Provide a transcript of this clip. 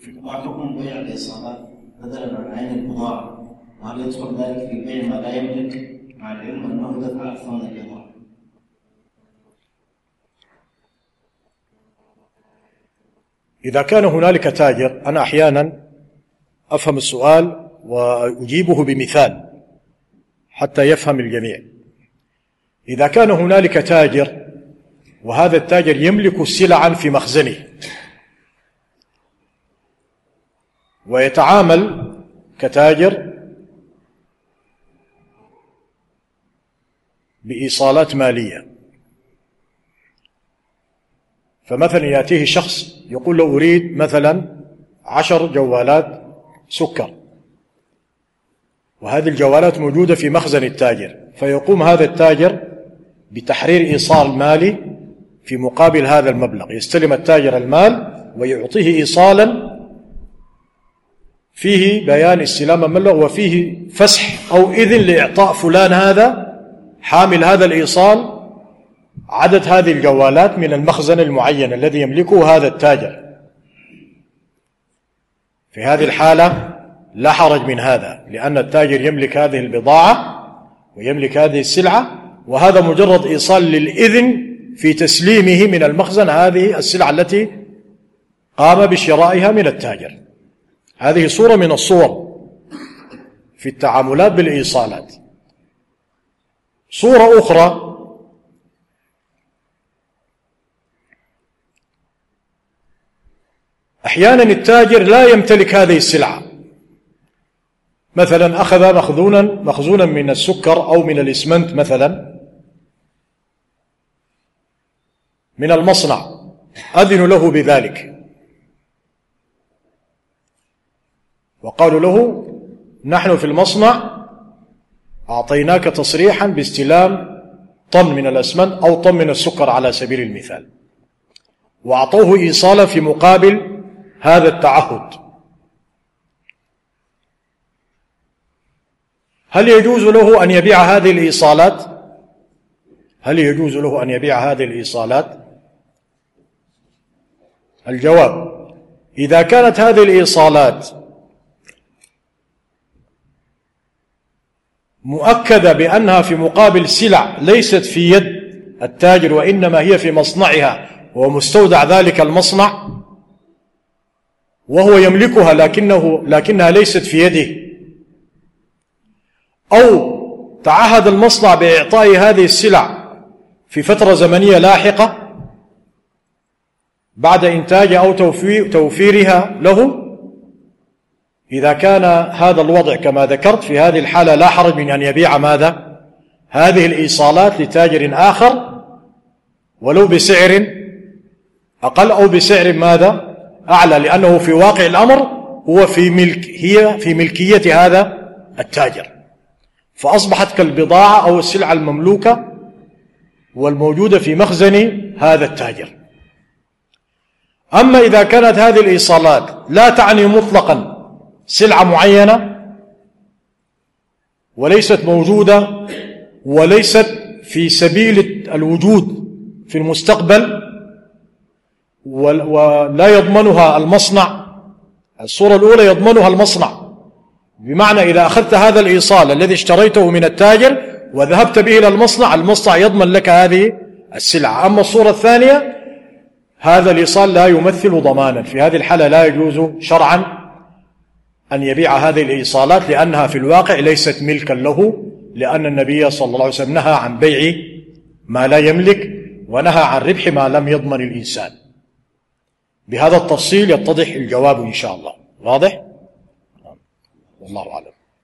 ما حكم بيع الإيصالات بدلا عن عين البضاعة؟ وهل يدخل ذلك في بيع ما لا يملك مع العلم أنه دفع ثمن البضاعة؟ إذا كان هنالك تاجر، أنا أحيانا أفهم السؤال وأجيبه بمثال حتى يفهم الجميع. إذا كان هنالك تاجر وهذا التاجر يملك سلعا في مخزنه ويتعامل كتاجر بإيصالات مالية، فمثلا يأتيه شخص يقول له أريد مثلا 10 جوالات سكر، وهذه الجوالات موجودة في مخزن التاجر، فيقوم هذا التاجر بتحرير إيصال مالي في مقابل هذا المبلغ، يستلم التاجر المال ويعطيه إيصالا فيه بيان استلام المبلغ وفيه فسح أو إذن لإعطاء فلان هذا حامل هذا الإيصال عدد هذه الجوالات من المخزن المعين الذي يملكه هذا التاجر. في هذه الحالة لا حرج من هذا، لأن التاجر يملك هذه البضاعة ويملك هذه السلعة، وهذا مجرد إيصال للإذن في تسليمه من المخزن هذه السلعة التي قام بشرائها من التاجر. هذه صورة من الصور في التعاملات بالإيصالات. صورة أخرى أحيانا التاجر لا يمتلك هذه السلعة، مثلا أخذ مخزونا من السكر أو من الإسمنت مثلا من المصنع، أذنوا له بذلك وقالوا له نحن في المصنع أعطيناك تصريحا باستلام طن من الأسمنت أو طن من السكر على سبيل المثال، وأعطوه إيصالا في مقابل هذا التعهد. هل يجوز له أن يبيع هذه الإيصالات؟ هل يجوز له أن يبيع هذه الإيصالات؟ الجواب: إذا كانت هذه الإيصالات مؤكدة بأنها في مقابل سلع ليست في يد التاجر وإنما هي في مصنعها ومستودع ذلك المصنع وهو يملكها لكنها ليست في يده، أو تعهد المصنع بإعطاء هذه السلع في فترة زمنية لاحقة بعد إنتاج أو توفيرها له، إذا كان هذا الوضع كما ذكرت في هذه الحالة لا حرج من أن يبيع ماذا؟ هذه الإيصالات لتاجر آخر ولو بسعر أقل أو بسعر ماذا؟ أعلى، لأنه في واقع الأمر هي في ملكية هذا التاجر، فأصبحت كالبضاعة أو السلعة المملوكة والموجودة في مخزن هذا التاجر. أما إذا كانت هذه الإيصالات لا تعني مطلقا سلعة معينة وليست موجودة وليست في سبيل الوجود في المستقبل ولا يضمنها المصنع، الصورة الأولى يضمنها المصنع، بمعنى إذا أخذت هذا الإيصال الذي اشتريته من التاجر وذهبت به إلى المصنع يضمن لك هذه السلعة. أما الصورة الثانية هذا الإيصال لا يمثل ضمانا، في هذه الحالة لا يجوز شرعا أن يبيع هذه الإيصالات لأنها في الواقع ليست ملكا له، لأن النبي صلى الله عليه وسلم نهى عن بيع ما لا يملك ونهى عن ربح ما لم يضمن الإنسان. بهذا التفصيل يتضح الجواب إن شاء الله. واضح؟ والله أعلم.